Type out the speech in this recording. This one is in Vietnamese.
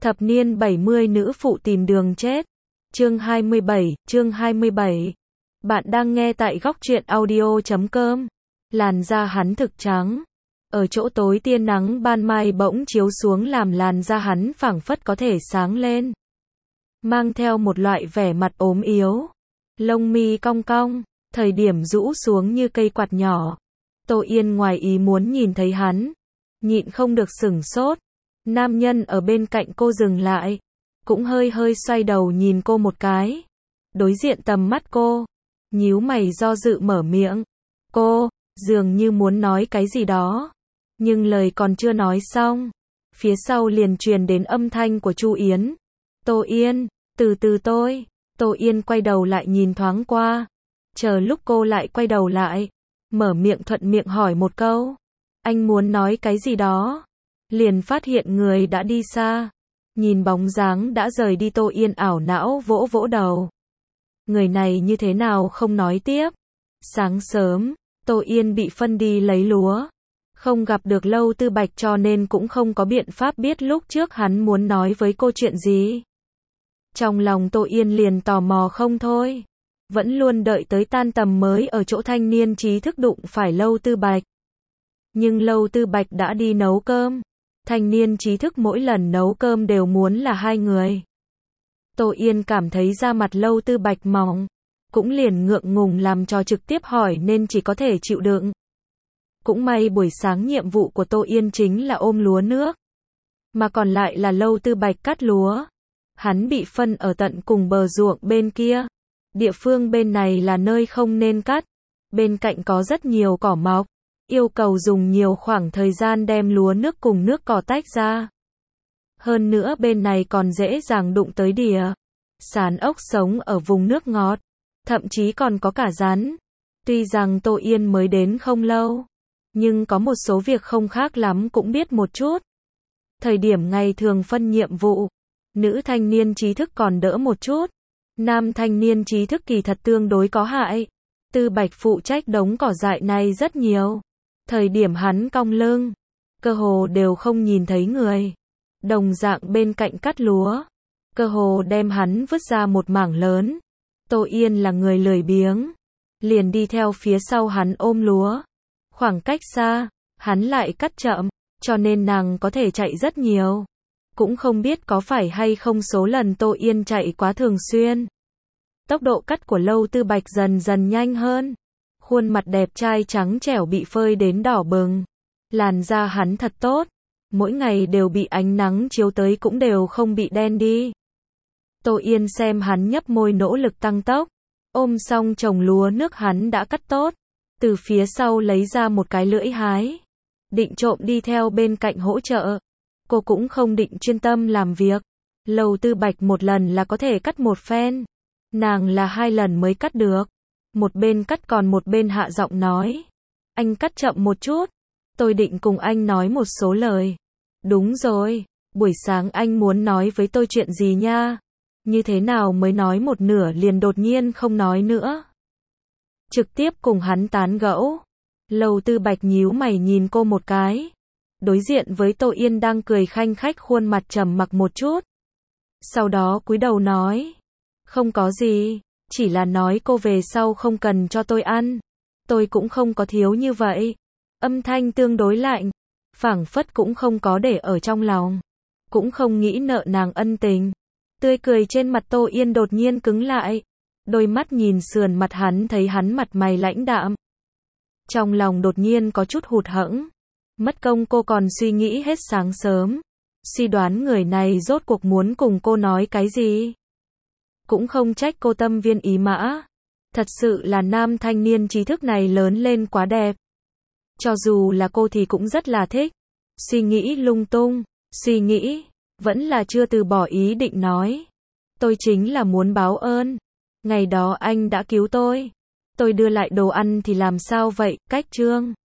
Thập niên 70 nữ phụ tìm đường chết. Chương 27. Bạn đang nghe tại góc truyện audio.com. Làn da hắn thực trắng. Ở chỗ tối tia nắng ban mai bỗng chiếu xuống làm làn da hắn phảng phất có thể sáng lên. Mang theo một loại vẻ mặt ốm yếu. Lông mi cong cong, thời điểm rũ xuống như cây quạt nhỏ. Tô Yên ngoài ý muốn nhìn thấy hắn. Nhịn không được sửng sốt. Nam nhân ở bên cạnh cô dừng lại. Cũng hơi xoay đầu nhìn cô một cái. Đối diện tầm mắt cô. Nhíu mày do dự mở miệng. Cô, dường như muốn nói cái gì đó. Nhưng lời còn chưa nói xong. Phía sau liền truyền đến âm thanh của Chu Yến. Tô Yên, từ từ tôi. Tô Yên quay đầu lại nhìn thoáng qua. Chờ lúc cô lại quay đầu lại. Mở miệng thuận miệng hỏi một câu. Anh muốn nói cái gì đó. Liền phát hiện người đã đi xa. Nhìn bóng dáng đã rời đi Tô Yên ảo não vỗ vỗ đầu. Người này như thế nào không nói tiếp. Sáng sớm, Tô Yên bị phân đi lấy lúa. Không gặp được Lâu Tư Bạch cho nên cũng không có biện pháp biết lúc trước hắn muốn nói với cô chuyện gì. Trong lòng Tô Yên liền tò mò không thôi. Vẫn luôn đợi tới tan tầm mới ở chỗ thanh niên trí thức đụng phải Lâu Tư Bạch. Nhưng Lâu Tư Bạch đã đi nấu cơm. Thanh niên trí thức mỗi lần nấu cơm đều muốn là hai người. Tô Yên cảm thấy da mặt Lâu Tư Bạch mỏng. Cũng liền ngượng ngùng làm cho trực tiếp hỏi nên chỉ có thể chịu đựng. Cũng may buổi sáng nhiệm vụ của Tô Yên chính là ôm lúa nước. Mà còn lại là Lâu Tư Bạch cắt lúa. Hắn bị phân ở tận cùng bờ ruộng bên kia. Địa phương bên này là nơi không nên cắt. Bên cạnh có rất nhiều cỏ mọc. Yêu cầu dùng nhiều khoảng thời gian đem lúa nước cùng nước cỏ tách ra. Hơn nữa bên này còn dễ dàng đụng tới đỉa. Sán ốc sống ở vùng nước ngọt. Thậm chí còn có cả rắn. Tuy rằng Tô Yên mới đến không lâu. Nhưng có một số việc không khác lắm cũng biết một chút. Thời điểm ngày thường phân nhiệm vụ. Nữ thanh niên trí thức còn đỡ một chút. Nam thanh niên trí thức kỳ thật tương đối có hại. Tư Bạch phụ trách đống cỏ dại này rất nhiều. Thời điểm hắn cong lưng. Cơ hồ đều không nhìn thấy người. Đồng dạng bên cạnh cắt lúa. Cơ hồ đem hắn vứt ra một mảng lớn. Tô Yên là người lười biếng. Liền đi theo phía sau hắn ôm lúa. Khoảng cách xa, hắn lại cắt chậm. Cho nên nàng có thể chạy rất nhiều. Cũng không biết có phải hay không số lần Tô Yên chạy quá thường xuyên. Tốc độ cắt của Lâu Tư Bạch dần dần nhanh hơn. Khuôn mặt đẹp trai trắng trẻo bị phơi đến đỏ bừng. Làn da hắn thật tốt. Mỗi ngày đều bị ánh nắng chiếu tới cũng đều không bị đen đi. Tô Yên xem hắn nhấp môi nỗ lực tăng tốc. Ôm xong chồng lúa nước hắn đã cắt tốt. Từ phía sau lấy ra một cái lưỡi hái. Định trộm đi theo bên cạnh hỗ trợ. Cô cũng không định chuyên tâm làm việc. Lâu Tư Bạch một lần là có thể cắt một phen. Nàng là 2 lần mới cắt được. Một bên cắt còn một bên hạ giọng nói. Anh cắt chậm một chút. Tôi định cùng anh nói một số lời. Đúng rồi. Buổi sáng anh muốn nói với tôi chuyện gì nha? Như thế nào mới nói một nửa liền đột nhiên không nói nữa? Trực tiếp cùng hắn tán gẫu. Lâu Tư Bạch nhíu mày nhìn cô một cái. Đối diện với Tô Yên đang cười khanh khách khuôn mặt trầm mặc một chút. Sau đó cúi đầu nói. Không có gì. Chỉ là nói cô về sau không cần cho tôi ăn. Tôi cũng không có thiếu như vậy. Âm thanh tương đối lạnh. Phảng phất cũng không có để ở trong lòng. Cũng không nghĩ nợ nàng ân tình. Tươi cười trên mặt Tô Yên đột nhiên cứng lại. Đôi mắt nhìn sườn mặt hắn thấy hắn mặt mày lãnh đạm. Trong lòng đột nhiên có chút hụt hẫng. Mất công cô còn suy nghĩ hết sáng sớm. Suy đoán người này rốt cuộc muốn cùng cô nói cái gì. Cũng không trách cô tâm viên ý mã. Thật sự là nam thanh niên trí thức này lớn lên quá đẹp. Cho dù là cô thì cũng rất là thích. Suy nghĩ lung tung. Suy nghĩ. Vẫn là chưa từ bỏ ý định nói. Tôi chính là muốn báo ơn. Ngày đó anh đã cứu tôi. Tôi đưa lại đồ ăn thì làm sao vậy, Cách Trương?